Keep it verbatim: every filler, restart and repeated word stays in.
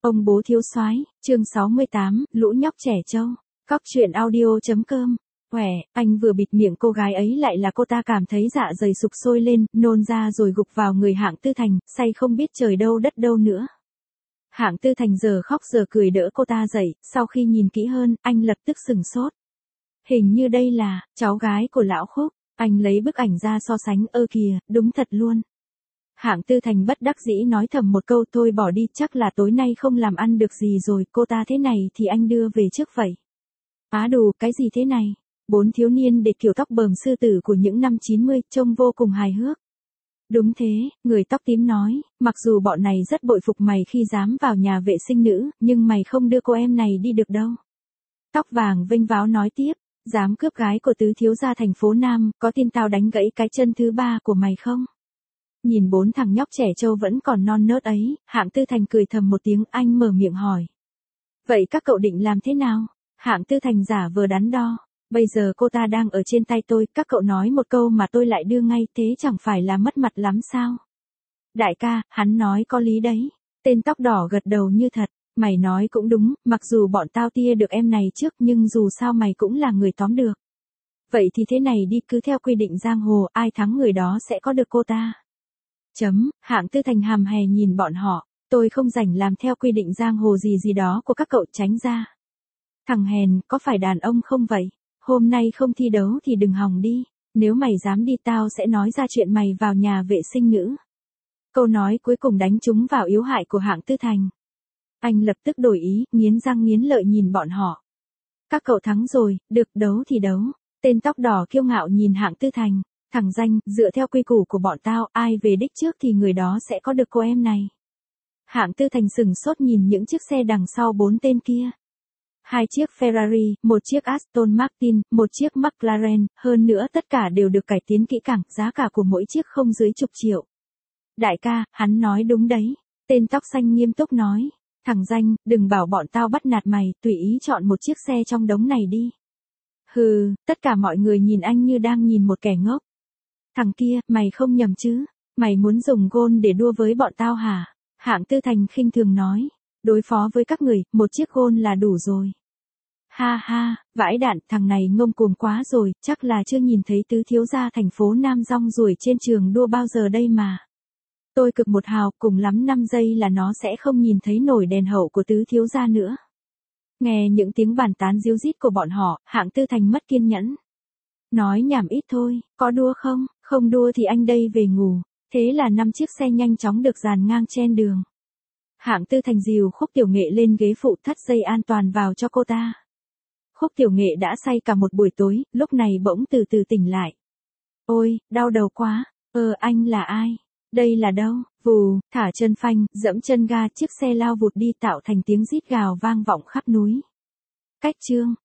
Ông bố thiếu soái, chương sáu mươi tám, lũ nhóc trẻ trâu. Cóc truyện audio.com. Khỏe, anh vừa bịt miệng cô gái ấy lại là cô ta cảm thấy dạ dày sục sôi lên, nôn ra rồi gục vào người Hạng Tư Thành, say không biết trời đâu đất đâu nữa. Hạng Tư Thành giờ khóc giờ cười đỡ cô ta dậy, sau khi nhìn kỹ hơn, anh lập tức sừng sốt. Hình như đây là cháu gái của lão Khúc, anh lấy bức ảnh ra so sánh, ơ kìa, đúng thật luôn. Hạng Tư Thành bất đắc dĩ nói thầm một câu, thôi bỏ đi, chắc là tối nay không làm ăn được gì rồi, cô ta thế này thì anh đưa về trước vậy. Á đù, cái gì thế này? Bốn thiếu niên để kiểu tóc bờm sư tử của những năm chín mươi, trông vô cùng hài hước. Đúng thế, người tóc tím nói, mặc dù bọn này rất bội phục mày khi dám vào nhà vệ sinh nữ, nhưng mày không đưa cô em này đi được đâu. Tóc vàng vênh váo nói tiếp, dám cướp gái của tứ thiếu gia thành phố Nam, có tin tao đánh gãy cái chân thứ ba của mày không? Nhìn bốn thằng nhóc trẻ trâu vẫn còn non nớt ấy, Hạng Tư Thành cười thầm một tiếng, anh mở miệng hỏi. Vậy các cậu định làm thế nào? Hạng Tư Thành giả vờ đắn đo. Bây giờ cô ta đang ở trên tay tôi, các cậu nói một câu mà tôi lại đưa ngay, thế chẳng phải là mất mặt lắm sao? Đại ca, hắn nói có lý đấy. Tên tóc đỏ gật đầu như thật. Mày nói cũng đúng, mặc dù bọn tao tia được em này trước nhưng dù sao mày cũng là người tóm được. Vậy thì thế này đi, cứ theo quy định giang hồ, ai thắng người đó sẽ có được cô ta. Chấm, Hạng Tư Thành hàm hè nhìn bọn họ, tôi không rảnh làm theo quy định giang hồ gì gì đó của các cậu, tránh ra. Thằng hèn, có phải đàn ông không vậy? Hôm nay không thi đấu thì đừng hòng đi, nếu mày dám đi tao sẽ nói ra chuyện mày vào nhà vệ sinh nữ. Câu nói cuối cùng đánh trúng vào yếu hại của Hạng Tư Thành. Anh lập tức đổi ý, nghiến răng nghiến lợi nhìn bọn họ. Các cậu thắng rồi, được đấu thì đấu. Tên tóc đỏ kiêu ngạo nhìn Hạng Tư Thành. Thằng danh, dựa theo quy củ của bọn tao, ai về đích trước thì người đó sẽ có được cô em này. Hạng Tư Thành sừng sốt nhìn những chiếc xe đằng sau bốn tên kia. Hai chiếc Ferrari, một chiếc Aston Martin, một chiếc McLaren, hơn nữa tất cả đều được cải tiến kỹ càng, giá cả của mỗi chiếc không dưới chục triệu. Đại ca, hắn nói đúng đấy. Tên tóc xanh nghiêm túc nói. Thằng danh, đừng bảo bọn tao bắt nạt mày, tùy ý chọn một chiếc xe trong đống này đi. Hừ, tất cả mọi người nhìn anh như đang nhìn một kẻ ngốc. Thằng kia, mày không nhầm chứ? Mày muốn dùng gôn để đua với bọn tao hả? Hạng Tư Thành khinh thường nói. Đối phó với các người, một chiếc gôn là đủ rồi. Ha ha, vãi đạn, thằng này ngông cuồng quá rồi, chắc là chưa nhìn thấy tứ thiếu gia thành phố Nam rong ruổi trên trường đua bao giờ đây mà. Tôi cực một hào, cùng lắm năm giây là nó sẽ không nhìn thấy nổi đèn hậu của tứ thiếu gia nữa. Nghe những tiếng bàn tán ríu rít của bọn họ, Hạng Tư Thành mất kiên nhẫn. Nói nhảm ít thôi, có đua không? Không đua thì anh đây về ngủ. Thế là năm chiếc xe nhanh chóng được dàn ngang trên đường. Hạng Tư Thành dìu Khúc Tiểu Nghệ lên ghế phụ, thắt dây an toàn vào cho cô ta. Khúc Tiểu Nghệ đã say cả một buổi tối, lúc này bỗng từ từ tỉnh lại. Ôi, đau đầu quá. Ờ, anh là ai? Đây là đâu? Vù, thả chân phanh, dẫm chân ga, chiếc xe lao vụt đi tạo thành tiếng rít gào vang vọng khắp núi. Cách chương.